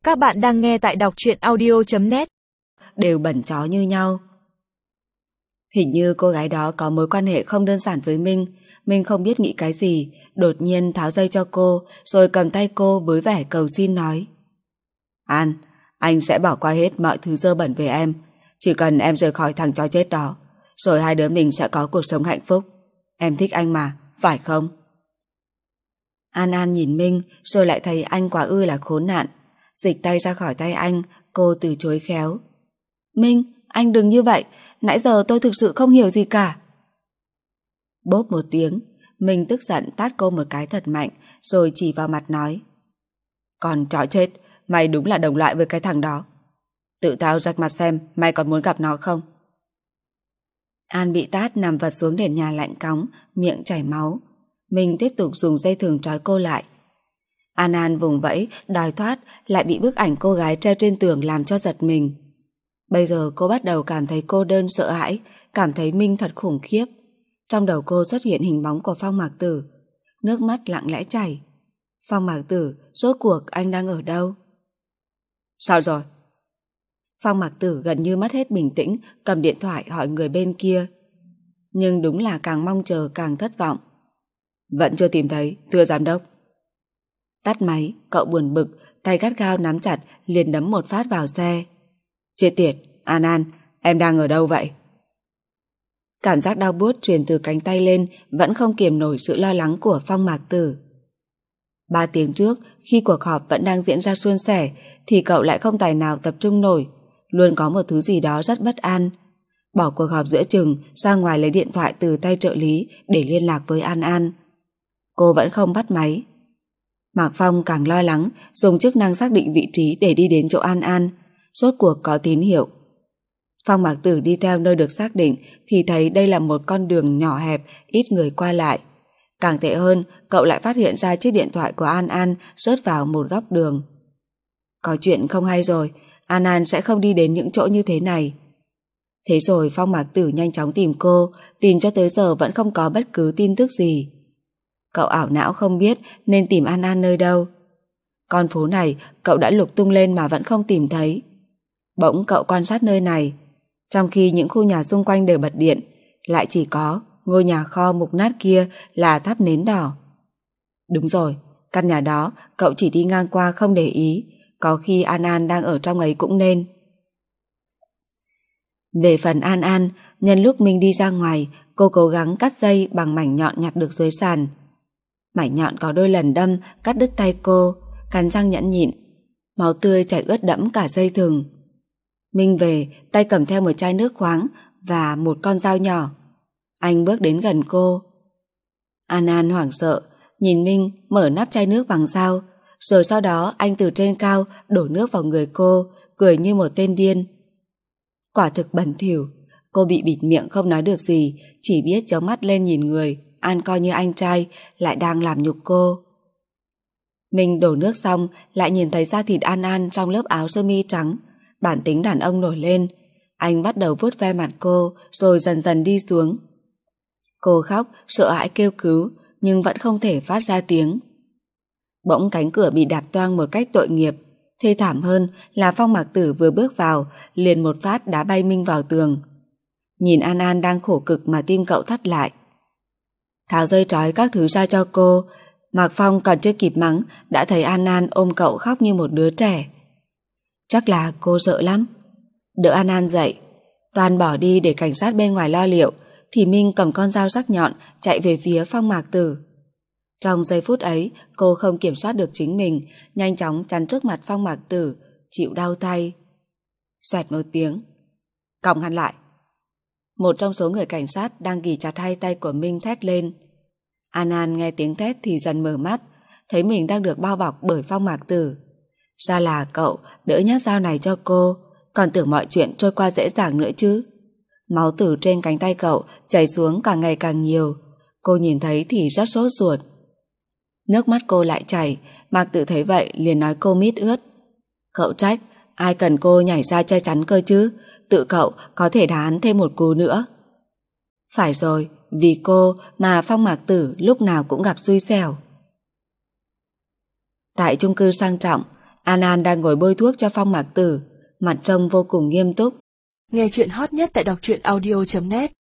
Các bạn đang nghe tại đọc truyện audio.net. Đều bẩn chó như nhau. Hình như cô gái đó có mối quan hệ không đơn giản với Minh. Minh không biết nghĩ cái gì, đột nhiên tháo dây cho cô, rồi cầm tay cô với vẻ cầu xin nói: An, anh sẽ bỏ qua hết mọi thứ dơ bẩn về em. Chỉ cần em rời khỏi thằng chó chết đó, rồi hai đứa mình sẽ có cuộc sống hạnh phúc. Em thích anh mà, phải không? An nhìn Minh, rồi lại thấy anh quả ư là khốn nạn. Dịch tay ra khỏi tay anh, cô từ chối khéo: Minh, anh đừng như vậy, nãy giờ tôi thực sự không hiểu gì cả. Bốp một tiếng, Minh tức giận tát cô một cái thật mạnh, rồi chỉ vào mặt nói: Còn chó chết, mày đúng là đồng loại với cái thằng đó. Tự tao rạch mặt xem mày còn muốn gặp nó không. An bị tát nằm vật xuống nền nhà lạnh cóng, miệng chảy máu. Minh tiếp tục dùng dây thừng trói cô lại. An vùng vẫy đòi thoát, lại bị bức ảnh cô gái treo trên tường làm cho giật mình. Bây giờ cô bắt đầu cảm thấy cô đơn sợ hãi, cảm thấy Minh thật khủng khiếp. Trong đầu cô xuất hiện hình bóng của Phong Mạc Tử. Nước mắt lặng lẽ chảy. Phong Mạc Tử, rốt cuộc anh đang ở đâu? Sao rồi? Phong Mạc Tử gần như mất hết bình tĩnh, cầm điện thoại hỏi người bên kia. Nhưng đúng là càng mong chờ càng thất vọng. Vẫn chưa tìm thấy, thưa giám đốc. Tắt máy, cậu buồn bực, tay gắt gao nắm chặt, liền đấm một phát vào xe. Chết tiệt, An, em đang ở đâu vậy? Cảm giác đau buốt truyền từ cánh tay lên, vẫn không kiềm nổi sự lo lắng của Phong Mạc Tử. 3 tiếng trước, khi cuộc họp vẫn đang diễn ra suôn sẻ, thì cậu lại không tài nào tập trung nổi, luôn có một thứ gì đó rất bất an. Bỏ cuộc họp giữa chừng, ra ngoài lấy điện thoại từ tay trợ lý để liên lạc với An. Cô vẫn không bắt máy. Mạc Phong càng lo lắng, dùng chức năng xác định vị trí để đi đến chỗ An. Rốt cuộc có tín hiệu. Phong Mạc Tử đi theo nơi được xác định thì thấy đây là một con đường nhỏ hẹp, ít người qua lại. Càng tệ hơn, cậu lại phát hiện ra chiếc điện thoại của An rớt vào một góc đường. Có chuyện không hay rồi, An sẽ không đi đến những chỗ như thế này. Thế rồi Phong Mạc Tử nhanh chóng tìm cô, tìm cho tới giờ vẫn không có bất cứ tin tức gì. Cậu ảo não không biết nên tìm An nơi đâu. Con phố này cậu đã lục tung lên mà vẫn không tìm thấy. Bỗng cậu quan sát nơi này. Trong khi những khu nhà xung quanh đều bật điện, lại chỉ có ngôi nhà kho mục nát kia là thắp nến đỏ. Đúng rồi, căn nhà đó cậu chỉ đi ngang qua không để ý, có khi An đang ở trong ấy cũng nên. Về phần An, nhân lúc mình đi ra ngoài, cô cố gắng cắt dây bằng mảnh nhọn nhặt được dưới sàn. Mảnh nhọn có đôi lần đâm, cắt đứt tay cô, cắn răng nhẫn nhịn. Máu tươi chảy ướt đẫm cả dây thừng. Minh về, tay cầm theo một chai nước khoáng và một con dao nhỏ. Anh bước đến gần cô. An hoảng sợ, nhìn Minh mở nắp chai nước bằng dao, rồi sau đó anh từ trên cao đổ nước vào người cô, cười như một tên điên. Quả thực bẩn thỉu, cô bị bịt miệng không nói được gì, chỉ biết chớp mắt lên nhìn người An coi như anh trai lại đang làm nhục cô. Minh đổ nước xong lại nhìn thấy da thịt An trong lớp áo sơ mi trắng. Bản tính đàn ông nổi lên. Anh bắt đầu vuốt ve mặt cô, rồi dần dần đi xuống. Cô khóc, sợ hãi kêu cứu, nhưng vẫn không thể phát ra tiếng. Bỗng cánh cửa bị đạp toang một cách tội nghiệp. Thê thảm hơn là Phong Mạc Tử vừa bước vào, liền một phát đá bay Minh vào tường. Nhìn An đang khổ cực mà tim cậu thắt lại. Tháo dây trói các thứ ra cho cô. Mạc Phong còn chưa kịp mắng, đã thấy An ôm cậu khóc như một đứa trẻ. Chắc là cô sợ lắm. Đỡ An dậy, Toàn bỏ đi để cảnh sát bên ngoài lo liệu, thì Minh cầm con dao sắc nhọn chạy về phía Phong Mạc Tử. Trong giây phút ấy, cô không kiểm soát được chính mình, nhanh chóng chắn trước mặt Phong Mạc Tử, chịu đau tay. Xoẹt một tiếng. Còng hắn lại. Một trong số người cảnh sát đang ghì chặt hai tay của Minh thét lên. An nghe tiếng thét thì dần mở mắt, thấy mình đang được bao bọc bởi Phong Mạc Tử. Ra là cậu đỡ nhát dao này cho cô, còn tưởng mọi chuyện trôi qua dễ dàng nữa chứ. Máu từ trên cánh tay cậu chảy xuống càng ngày càng nhiều. Cô nhìn thấy thì rất sốt ruột. Nước mắt cô lại chảy. Mạc Tử thấy vậy liền nói cô mít ướt. Cậu trách, ai cần cô nhảy ra che chắn cơ chứ, tự cậu có thể đá hắn thêm một cú nữa. Phải rồi, vì cô mà Phong Mạc Tử lúc nào cũng gặp xui xẻo. Tại chung cư sang trọng, An An đang ngồi bôi thuốc cho Phong Mạc Tử, mặt trông vô cùng nghiêm túc. Nghe chuyện hot nhất tại đọc truyện audio.net